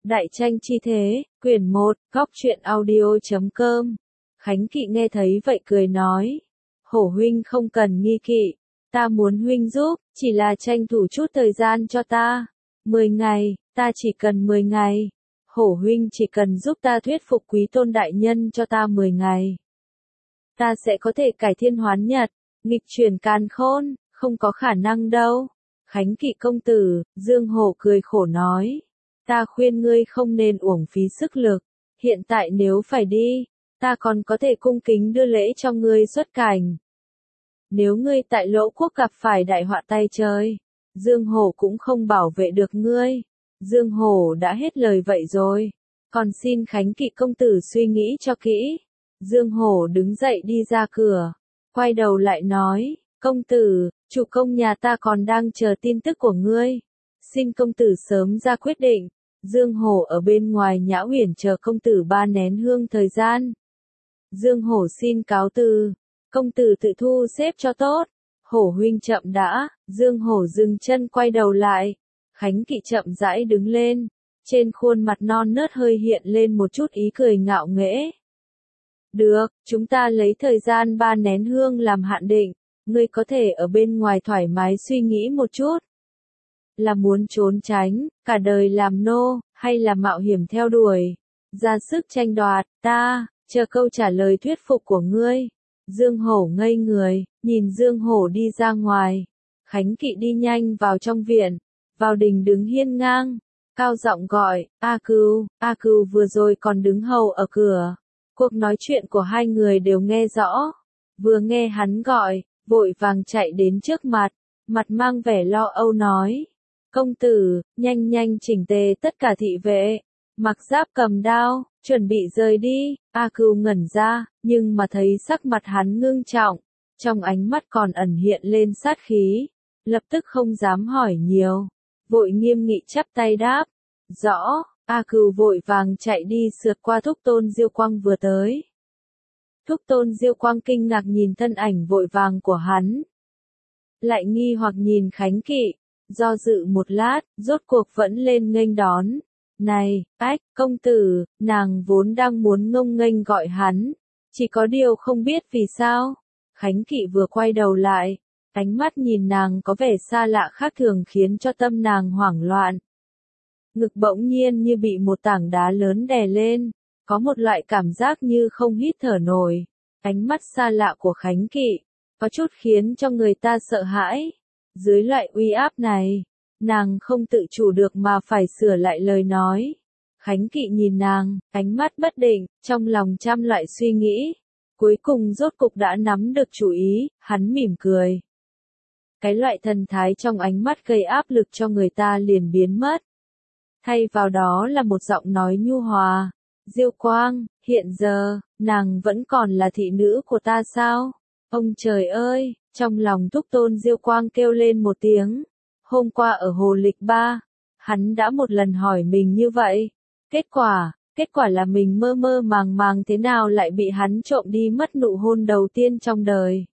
Đại tranh chi thế, quyển 1, góc truyện audio.com. Khánh Kỵ nghe thấy vậy cười nói. Hổ huynh không cần nghi kỵ, ta muốn huynh giúp, chỉ là tranh thủ chút thời gian cho ta. 10 ngày, ta chỉ cần 10 ngày. Hổ huynh chỉ cần giúp ta thuyết phục Quý Tôn đại nhân cho ta 10 ngày. Ta sẽ có thể cải thiên hoán nhật, nghịch chuyển càn khôn, không có khả năng đâu. Khánh Kỵ công tử, Dương Hổ cười khổ nói. Ta khuyên ngươi không nên uổng phí sức lực, hiện tại nếu phải đi, ta còn có thể cung kính đưa lễ cho ngươi xuất cảnh. Nếu ngươi tại Lỗ Quốc gặp phải đại họa tay trời, Dương Hổ cũng không bảo vệ được ngươi. Dương Hổ đã hết lời vậy rồi, còn xin Khánh Kỵ công tử suy nghĩ cho kỹ. Dương Hổ đứng dậy đi ra cửa, quay đầu lại nói, công tử, chủ công nhà ta còn đang chờ tin tức của ngươi. Xin công tử sớm ra quyết định. Dương Hổ ở bên ngoài Nhã Uyển chờ công tử 3 nén hương thời gian. Dương Hổ xin cáo từ, công tử tự thu xếp cho tốt. Hổ huynh chậm đã. Dương Hổ dừng chân quay đầu lại. Khánh Kỵ chậm rãi đứng lên, trên khuôn mặt non nớt hơi hiện lên một chút ý cười ngạo nghễ. Được, chúng ta lấy thời gian 3 nén hương làm hạn định, ngươi có thể ở bên ngoài thoải mái suy nghĩ một chút. Là muốn trốn tránh, cả đời làm nô, hay là mạo hiểm theo đuổi, ra sức tranh đoạt, ta, chờ câu trả lời thuyết phục của ngươi. Dương Hổ ngây người, nhìn Dương Hổ đi ra ngoài. Khánh Kỵ đi nhanh vào trong viện, vào đình đứng hiên ngang, cao giọng gọi, A Cừu vừa rồi còn đứng hầu ở cửa. Cuộc nói chuyện của hai người đều nghe rõ, vừa nghe hắn gọi, vội vàng chạy đến trước mặt, mặt mang vẻ lo âu nói. Công tử, nhanh chỉnh tề tất cả thị vệ, mặc giáp cầm đao, chuẩn bị rời đi. A Cừu ngẩn ra, nhưng mà thấy sắc mặt hắn ngưng trọng, trong ánh mắt còn ẩn hiện lên sát khí, lập tức không dám hỏi nhiều, vội nghiêm nghị chắp tay đáp, rõ. A Cừu vội vàng chạy đi sượt qua Thúc Tôn Diêu Quang vừa tới. Thúc Tôn Diêu Quang kinh ngạc nhìn thân ảnh vội vàng của hắn, lại nghi hoặc nhìn Khánh Kỵ. Do dự một lát, rốt cuộc vẫn lên nghênh đón. Này, công tử, nàng vốn đang muốn ngông nghênh gọi hắn, chỉ có điều không biết vì sao. Khánh Kỵ vừa quay đầu lại, ánh mắt nhìn nàng có vẻ xa lạ khác thường khiến cho tâm nàng hoảng loạn. Ngực bỗng nhiên như bị một tảng đá lớn đè lên, có một loại cảm giác như không hít thở nổi. Ánh mắt xa lạ của Khánh Kỵ, có chút khiến cho người ta sợ hãi. Dưới loại uy áp này, nàng không tự chủ được mà phải sửa lại lời nói. Khánh Kỵ nhìn nàng, ánh mắt bất định, trong lòng trăm loại suy nghĩ. Cuối cùng rốt cục đã nắm được chủ ý, hắn mỉm cười. Cái loại thần thái trong ánh mắt gây áp lực cho người ta liền biến mất. Thay vào đó là một giọng nói nhu hòa. Diêu Quang, hiện giờ, nàng vẫn còn là thị nữ của ta sao? Ông trời ơi! Trong lòng Thúc Tôn Diêu Quang kêu lên một tiếng. Hôm qua ở Hồ Lịch Ba, hắn đã một lần hỏi mình như vậy. Kết quả là mình mơ màng thế nào lại bị hắn trộm đi mất nụ hôn đầu tiên trong đời.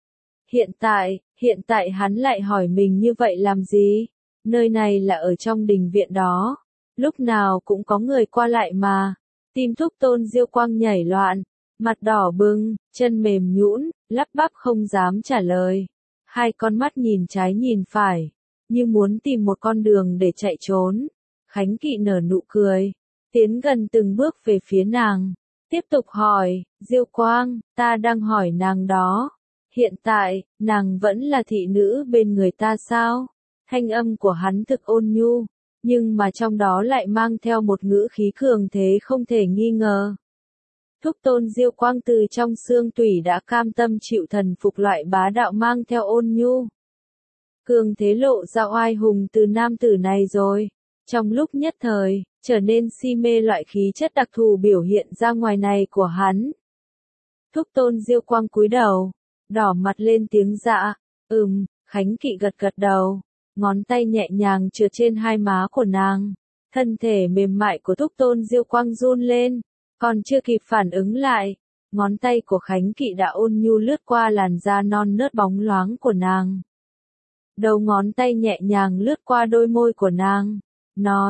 Hiện tại hắn lại hỏi mình như vậy làm gì? Nơi này là ở trong đình viện đó. Lúc nào cũng có người qua lại mà. Tim Thúc Tôn Diêu Quang nhảy loạn, mặt đỏ bừng, chân mềm nhũn, lắp bắp không dám trả lời. Hai con mắt nhìn trái nhìn phải, như muốn tìm một con đường để chạy trốn. Khánh Kỵ nở nụ cười, tiến gần từng bước về phía nàng, tiếp tục hỏi, Diêu Quang, ta đang hỏi nàng đó. Hiện tại, nàng vẫn là thị nữ bên người ta sao? Thanh âm của hắn thực ôn nhu, nhưng mà trong đó lại mang theo một ngữ khí cường thế không thể nghi ngờ. Thúc Tôn Diêu Quang từ trong xương tủy đã cam tâm chịu thần phục loại bá đạo mang theo ôn nhu. Cường thế lộ ra oai hùng từ nam tử này rồi. Trong lúc nhất thời, trở nên si mê loại khí chất đặc thù biểu hiện ra ngoài này của hắn. Thúc Tôn Diêu Quang cúi đầu, đỏ mặt lên tiếng dạ. Khánh Kỵ gật đầu, ngón tay nhẹ nhàng trượt trên hai má của nàng. Thân thể mềm mại của Thúc Tôn Diêu Quang run lên. Còn chưa kịp phản ứng lại, ngón tay của Khánh Kỵ đã ôn nhu lướt qua làn da non nớt bóng loáng của nàng. Đầu ngón tay nhẹ nhàng lướt qua đôi môi của nàng, nói,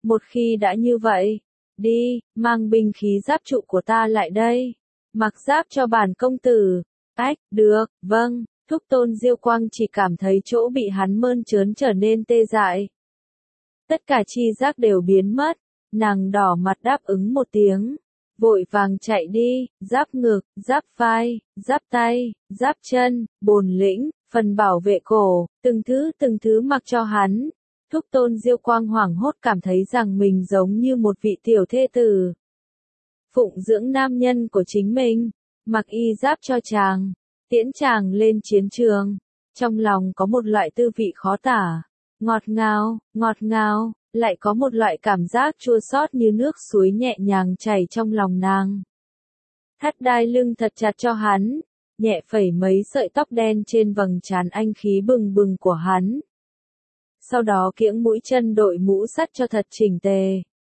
Một khi đã như vậy, đi, mang binh khí giáp trụ của ta lại đây. Mặc giáp cho bản công tử. Ách, được, vâng. Thúc Tôn Diêu Quang chỉ cảm thấy chỗ bị hắn mơn trớn trở nên tê dại. Tất cả chi giác đều biến mất. Nàng đỏ mặt đáp ứng một tiếng. Vội vàng chạy đi, giáp ngực, giáp vai, giáp tay, giáp chân, bồn lĩnh, phần bảo vệ cổ, từng thứ mặc cho hắn. Thúc Tôn Diêu Quang hoảng hốt cảm thấy rằng mình giống như một vị tiểu thê tử. Phụng dưỡng nam nhân của chính mình, mặc y giáp cho chàng, tiễn chàng lên chiến trường. Trong lòng có một loại tư vị khó tả, ngọt ngào, lại có một loại cảm giác chua xót như nước suối nhẹ nhàng chảy trong lòng nàng. Thắt đai lưng thật chặt cho hắn, nhẹ phẩy mấy sợi tóc đen trên vầng trán anh khí bừng bừng của hắn. Sau đó kiễng mũi chân đội mũ sắt cho thật chỉnh tề.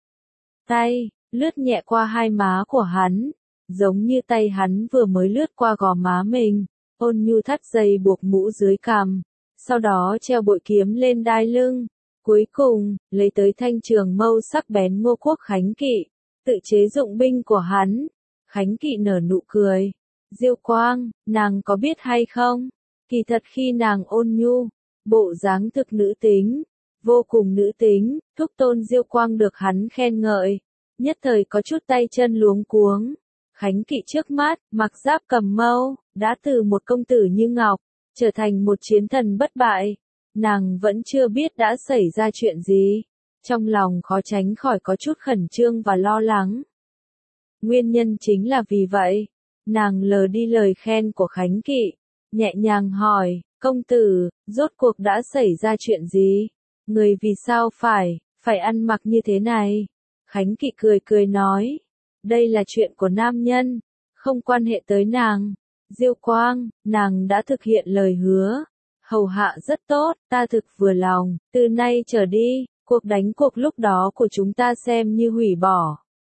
Tay, lướt nhẹ qua hai má của hắn, giống như tay hắn vừa mới lướt qua gò má mình, ôn nhu thắt dây buộc mũ dưới cằm, sau đó treo bội kiếm lên đai lưng. Cuối cùng, lấy tới thanh trường mâu sắc bén Ngô Quốc Khánh Kỵ, tự chế dụng binh của hắn. Khánh Kỵ nở nụ cười. Diêu Quang, nàng có biết hay không? Kỳ thật khi nàng ôn nhu, bộ dáng thực nữ tính, vô cùng nữ tính, Thúc Tôn Diêu Quang được hắn khen ngợi. Nhất thời có chút tay chân luống cuống. Khánh Kỵ trước mắt, mặc giáp cầm mâu, đã từ một công tử như ngọc, trở thành một chiến thần bất bại. Nàng vẫn chưa biết đã xảy ra chuyện gì. Trong lòng khó tránh khỏi có chút khẩn trương và lo lắng. Nguyên nhân chính là vì vậy, nàng lờ đi lời khen của Khánh Kỵ, nhẹ nhàng hỏi, công tử, rốt cuộc đã xảy ra chuyện gì? Người vì sao phải ăn mặc như thế này? Khánh Kỵ cười nói, đây là chuyện của nam nhân, không quan hệ tới nàng. Diêu Quang, nàng đã thực hiện lời hứa. Hầu hạ rất tốt, ta thực vừa lòng, từ nay trở đi, cuộc đánh cuộc lúc đó của chúng ta xem như hủy bỏ.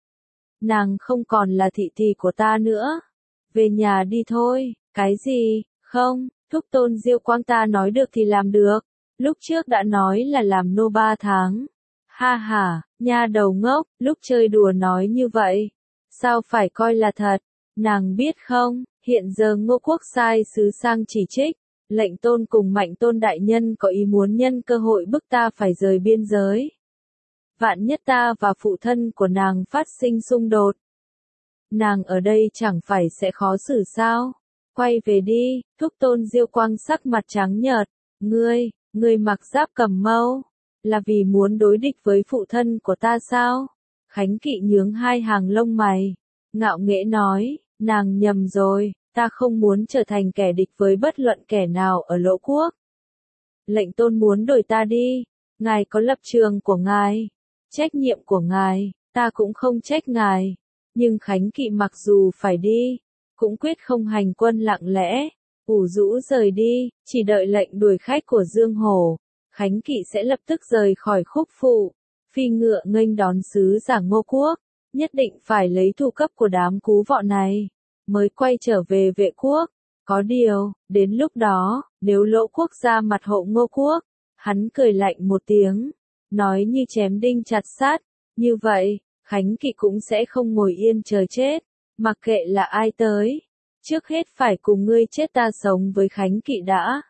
Nàng không còn là thị tỳ của ta nữa. Về nhà đi thôi, cái gì, không, Thúc Tôn Diêu Quang ta nói được thì làm được, lúc trước đã nói là làm nô 3 tháng. Ha ha, nha đầu ngốc, lúc chơi đùa nói như vậy, sao phải coi là thật, nàng biết không, hiện giờ Ngô Quốc sai sứ sang chỉ trích. Lệnh Tôn cùng Mạnh Tôn đại nhân có ý muốn nhân cơ hội bức ta phải rời biên giới. Vạn nhất ta và phụ thân của nàng phát sinh xung đột. Nàng ở đây chẳng phải sẽ khó xử sao? Quay về đi, Thúc Tôn Diêu Quang sắc mặt trắng nhợt. Ngươi mặc giáp cầm mâu, là vì muốn đối địch với phụ thân của ta sao? Khánh Kỵ nhướng hai hàng lông mày, ngạo nghễ nói, nàng nhầm rồi. Ta không muốn trở thành kẻ địch với bất luận kẻ nào ở Lỗ Quốc. Lệnh Tôn muốn đổi ta đi. Ngài có lập trường của ngài, trách nhiệm của ngài, ta cũng không trách ngài. Nhưng Khánh Kỵ mặc dù phải đi, cũng quyết không hành quân lặng lẽ, ủ rũ rời đi, chỉ đợi lệnh đuổi khách của Dương Hổ. Khánh Kỵ sẽ lập tức rời khỏi Khúc Phụ, phi ngựa nghênh đón sứ giả Ngô Quốc, nhất định phải lấy thủ cấp của đám cú vọ này. Mới quay trở về Vệ Quốc. Có điều, đến lúc đó, nếu Lỗ Quốc ra mặt hộ Ngô Quốc, hắn cười lạnh một tiếng, nói như chém đinh chặt sắt, như vậy, Khánh Kỵ cũng sẽ không ngồi yên chờ chết, mặc kệ là ai tới, trước hết phải cùng ngươi chết ta sống với Khánh Kỵ đã.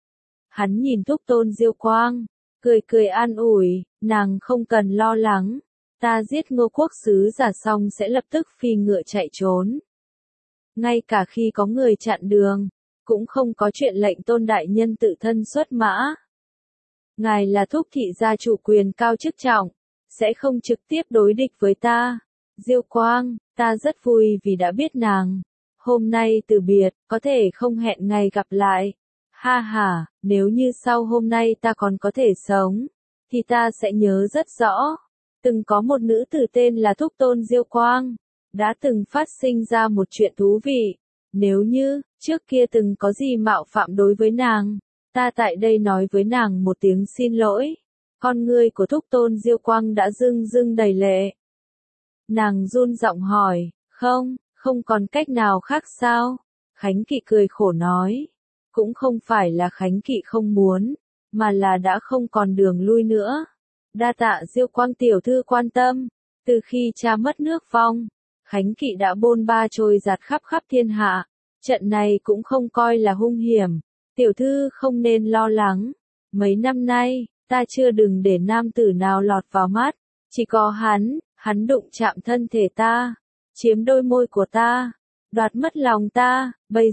Hắn nhìn Thúc Tôn Diêu Quang, cười an ủi, nàng không cần lo lắng, ta giết Ngô Quốc sứ giả xong sẽ lập tức phi ngựa chạy trốn. Ngay cả khi có người chặn đường, cũng không có chuyện lệnh Tôn đại nhân tự thân xuất mã. Ngài là Thúc thị gia chủ quyền cao chức trọng, sẽ không trực tiếp đối địch với ta. Diêu Quang, ta rất vui vì đã biết nàng. Hôm nay từ biệt, có thể không hẹn ngày gặp lại. Ha ha, nếu như sau hôm nay ta còn có thể sống, thì ta sẽ nhớ rất rõ. Từng có một nữ tử tên là Thúc Tôn Diêu Quang, đã từng phát sinh ra một chuyện thú vị. Nếu như, trước kia từng có gì mạo phạm đối với nàng, ta tại đây nói với nàng một tiếng xin lỗi. Con ngươi của Thúc Tôn Diêu Quang đã rưng đầy lệ. Nàng run giọng hỏi, không còn cách nào khác sao? Khánh Kỵ cười khổ nói, cũng không phải là Khánh Kỵ không muốn, mà là đã không còn đường lui nữa. Đa tạ Diêu Quang tiểu thư quan tâm. Từ khi cha mất nước vong, Khánh Kỵ đã bôn ba trôi giạt khắp khắp thiên hạ. Trận này cũng không coi là hung hiểm. Tiểu thư không nên lo lắng. Mấy năm nay, ta chưa đừng để nam tử nào lọt vào mắt. Chỉ có hắn đụng chạm thân thể ta, chiếm đôi môi của ta, đoạt mất lòng ta,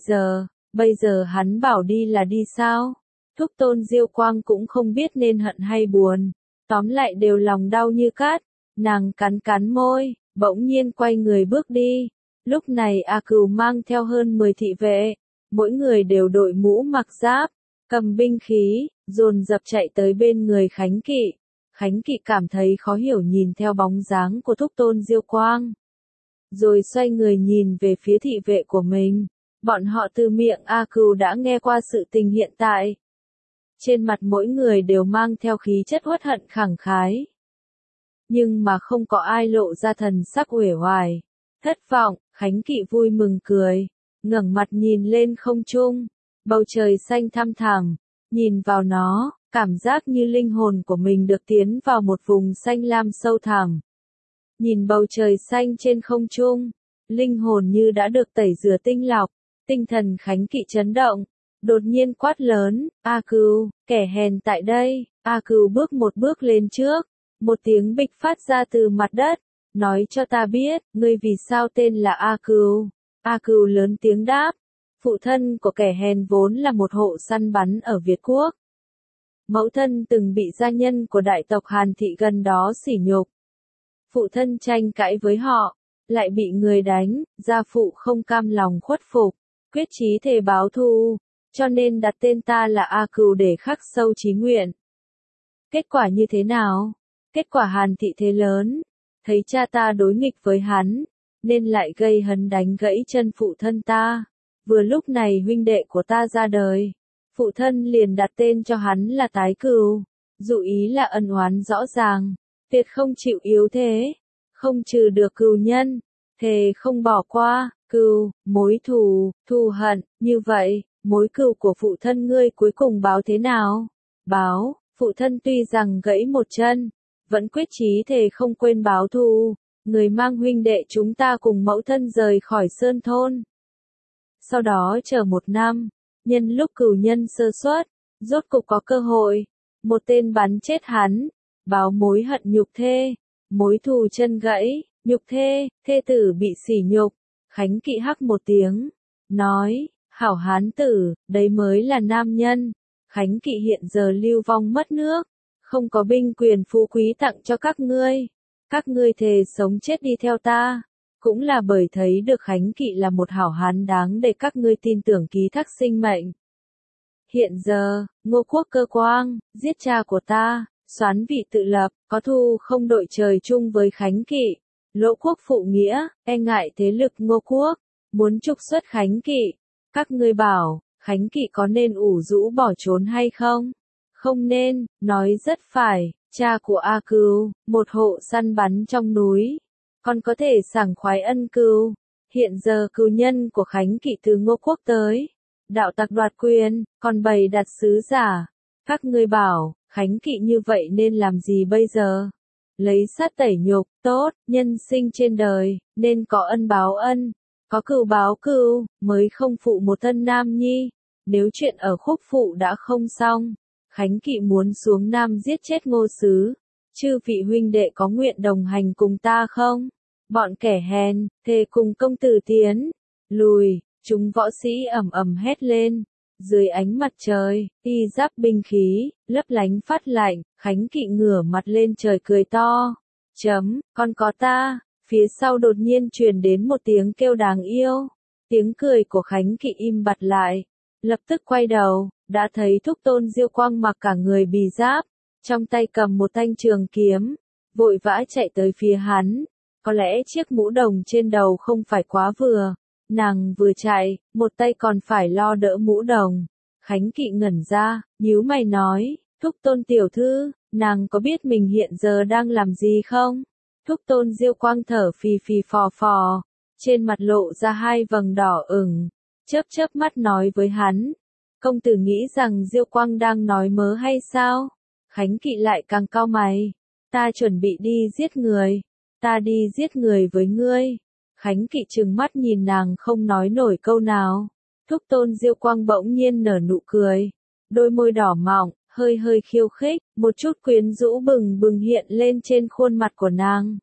bây giờ hắn bảo đi là đi sao? Thúc tôn Diêu Quang cũng không biết nên hận hay buồn, tóm lại đều lòng đau như cát, nàng cắn cắn môi, bỗng nhiên quay người bước đi. Lúc này A Cừu mang theo hơn 10 thị vệ, mỗi người đều đội mũ mặc giáp, cầm binh khí, dồn dập chạy tới bên người Khánh Kỵ. Khánh Kỵ cảm thấy khó hiểu nhìn theo bóng dáng của thúc tôn Diêu Quang. Rồi xoay người nhìn về phía thị vệ của mình. Bọn họ từ miệng A Cừu đã nghe qua sự tình hiện tại. Trên mặt mỗi người đều mang theo khí chất uất hận khẳng khái. Nhưng mà không có ai lộ ra thần sắc uể oải, thất vọng. Khánh Kỵ vui mừng cười, ngẩng mặt nhìn lên không trung. Bầu trời xanh thăm thẳm, nhìn vào nó, cảm giác như linh hồn của mình được tiến vào một vùng xanh lam sâu thẳm. Nhìn bầu trời xanh trên không trung, linh hồn như đã được tẩy rửa tinh lọc, tinh thần Khánh Kỵ chấn động, đột nhiên quát lớn, A Cừu, kẻ hèn tại đây. A Cừu bước một bước lên trước, một tiếng bịch phát ra từ mặt đất, nói cho ta biết, ngươi vì sao tên là A Cừu. A Cừu lớn tiếng đáp, phụ thân của kẻ hèn vốn là một hộ săn bắn ở Việt Quốc. Mẫu thân từng bị gia nhân của đại tộc Hàn Thị gần đó sỉ nhục. Phụ thân tranh cãi với họ, lại bị người đánh, gia phụ không cam lòng khuất phục, quyết chí thề báo thù, cho nên đặt tên ta là A Cừu để khắc sâu chí nguyện. Kết quả như thế nào? Kết quả Hàn Thị thế lớn, thấy cha ta đối nghịch với hắn, nên lại gây hấn đánh gãy chân phụ thân ta. Vừa lúc này huynh đệ của ta ra đời, phụ thân liền đặt tên cho hắn là Tái Cừu, dụ ý là ân oán rõ ràng, tuyệt không chịu yếu thế, không trừ được cừu nhân, thề không bỏ qua. Cừu, mối thù hận, như vậy, mối cừu của phụ thân ngươi cuối cùng báo thế nào? Báo, phụ thân tuy rằng gãy một chân, vẫn quyết chí thề không quên báo thù, người mang huynh đệ chúng ta cùng mẫu thân rời khỏi sơn thôn. Sau đó chờ 1 năm, nhân lúc cừu nhân sơ suất, rốt cục có cơ hội, một tên bắn chết hắn, báo mối hận nhục thê, mối thù chân gãy, nhục thê, thê tử bị sỉ nhục. Khánh Kỵ hắc một tiếng, nói, hảo hán tử, đấy mới là nam nhân. Khánh Kỵ hiện giờ lưu vong mất nước, không có binh quyền phú quý tặng cho các ngươi thề sống chết đi theo ta. Cũng là bởi thấy được Khánh Kỵ là một hảo hán đáng để các ngươi tin tưởng ký thác sinh mệnh. Hiện giờ, Ngô Quốc Cơ Quang, giết cha của ta, soán vị tự lập, có thù không đội trời chung với Khánh Kỵ. Lỗ Quốc phụ nghĩa, e ngại thế lực Ngô Quốc, muốn trục xuất Khánh Kỵ. Các ngươi bảo, Khánh Kỵ có nên ủ rũ bỏ trốn hay không? Không nên, nói rất phải, cha của A Cừu, một hộ săn bắn trong núi, còn có thể sảng khoái ân cừu. Hiện giờ cừu nhân của Khánh Kỵ từ Ngô Quốc tới, đạo tặc đoạt quyền, còn bày đặt sứ giả. Các ngươi bảo, Khánh Kỵ như vậy nên làm gì bây giờ? Lấy sát tẩy nhục, tốt, nhân sinh trên đời, nên có ân báo ân, có cừu báo cừu, mới không phụ một thân nam nhi. Nếu chuyện ở Khúc Phụ đã không xong, Khánh Kỵ muốn xuống Nam giết chết Ngô Sứ. Chư vị huynh đệ có nguyện đồng hành cùng ta không? Bọn kẻ hèn, thề cùng công tử tiến. Lùi, chúng võ sĩ ầm ầm hét lên. Dưới ánh mặt trời, y giáp binh khí, lấp lánh phát lạnh, Khánh Kỵ ngửa mặt lên trời cười to. Còn có ta, phía sau đột nhiên truyền đến một tiếng kêu đáng yêu. Tiếng cười của Khánh Kỵ im bặt lại. Lập tức quay đầu, đã thấy thúc tôn Diêu Quang mặc cả người bì giáp, trong tay cầm một thanh trường kiếm, vội vã chạy tới phía hắn. Có lẽ chiếc mũ đồng trên đầu không phải quá vừa. Nàng vừa chạy, một tay còn phải lo đỡ mũ đồng. Khánh Kỵ ngẩn ra, nhíu mày nói, thúc tôn tiểu thư, nàng có biết mình hiện giờ đang làm gì không? Thúc tôn Diêu Quang thở phì phì phò phò, trên mặt lộ ra 2 vầng đỏ ửng, chớp mắt nói với hắn. Công tử nghĩ rằng Diêu Quang đang nói mớ hay sao? Khánh Kỵ lại càng cau mày, Ta chuẩn bị đi giết người. Ta đi giết người với ngươi. Khánh Kỵ trừng mắt nhìn nàng không nói nổi câu nào. Thúc Tôn Diêu Quang bỗng nhiên nở nụ cười. Đôi môi đỏ mọng, hơi hơi khiêu khích, một chút quyến rũ bừng bừng hiện lên trên khuôn mặt của nàng.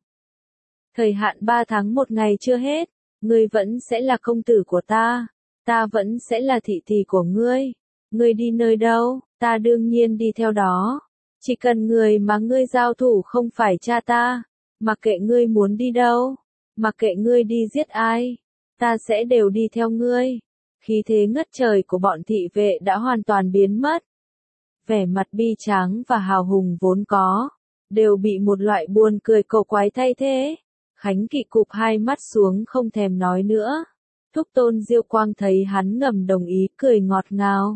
Thời hạn 3 tháng 1 ngày chưa hết, ngươi vẫn sẽ là công tử của ta. Ta vẫn sẽ là thị tỷ của ngươi. Ngươi đi nơi đâu, ta đương nhiên đi theo đó. Chỉ cần người mà ngươi giao thủ không phải cha ta, mặc kệ ngươi muốn đi đâu, mặc kệ ngươi đi giết ai, ta sẽ đều đi theo ngươi. Khí thế ngất trời của bọn thị vệ đã hoàn toàn biến mất. Vẻ mặt bi tráng và hào hùng vốn có, đều bị một loại buồn cười cổ quái thay thế. Khánh Kỵ cụp hai mắt xuống không thèm nói nữa. Thúc Tôn Diêu Quang thấy hắn ngầm đồng ý cười ngọt ngào.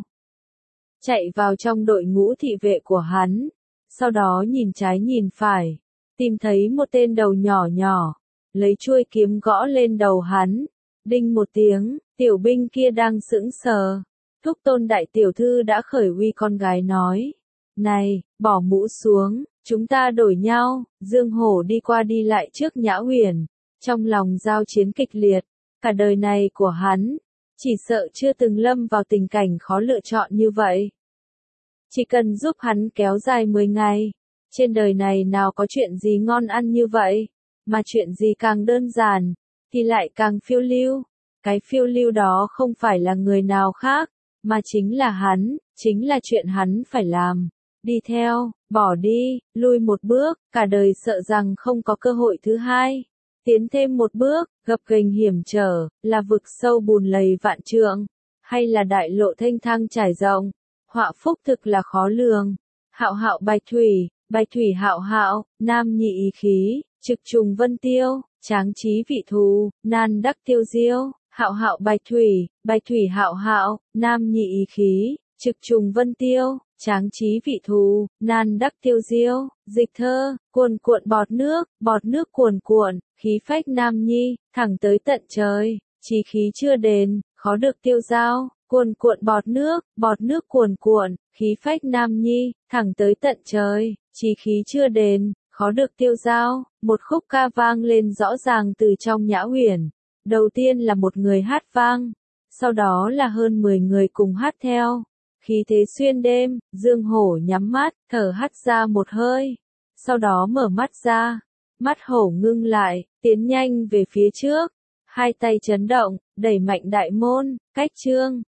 Chạy vào trong đội ngũ thị vệ của hắn. Sau đó nhìn trái nhìn phải. Tìm thấy một tên đầu nhỏ nhỏ. Lấy chuôi kiếm gõ lên đầu hắn. Đinh một tiếng, tiểu binh kia đang sững sờ. Thúc Tôn đại tiểu thư đã khởi uy con gái nói. Này, bỏ mũ xuống, chúng ta đổi nhau. Dương Hổ đi qua đi lại trước Nhã Huyền. Trong lòng giao chiến kịch liệt. Cả đời này của hắn, chỉ sợ chưa từng lâm vào tình cảnh khó lựa chọn như vậy. Chỉ cần giúp hắn kéo dài 10 ngày. Trên đời này nào có chuyện gì ngon ăn như vậy, mà chuyện gì càng đơn giản, thì lại càng phiêu lưu. Cái phiêu lưu đó không phải là người nào khác, mà chính là hắn, chính là chuyện hắn phải làm. Đi theo, bỏ đi, lui một bước, cả đời sợ rằng không có cơ hội thứ hai. Tiến thêm một bước, gập ghềnh hiểm trở, là vực sâu bùn lầy vạn trượng, hay là đại lộ thênh thang trải rộng, họa phúc thực là khó lường. Hạo hạo bạch thủy hạo hạo, nam nhị ý khí, trực trùng vân tiêu, tráng trí vị thù, nan đắc tiêu diêu. Hạo hạo bạch thủy hạo hạo, nam nhị ý khí, trực trùng vân tiêu, tráng trí vị thù, nan đắc tiêu diêu. Dịch thơ, cuồn cuộn bọt nước cuồn cuộn, khí phách nam nhi, thẳng tới tận trời, chí khí chưa đền, khó được tiêu dao. Cuồn cuộn bọt nước cuồn cuộn, khí phách nam nhi, thẳng tới tận trời, chí khí chưa đền, khó được tiêu dao. Một khúc ca vang lên rõ ràng từ trong Nhã Huyền. Đầu tiên là một người hát vang, sau đó là hơn 10 người cùng hát theo. Khí thế xuyên đêm, Dương Hổ nhắm mắt, thở hắt ra một hơi, sau đó mở mắt ra, mắt hổ ngưng lại, tiến nhanh về phía trước, hai tay chấn động, đẩy mạnh đại môn, cách chương.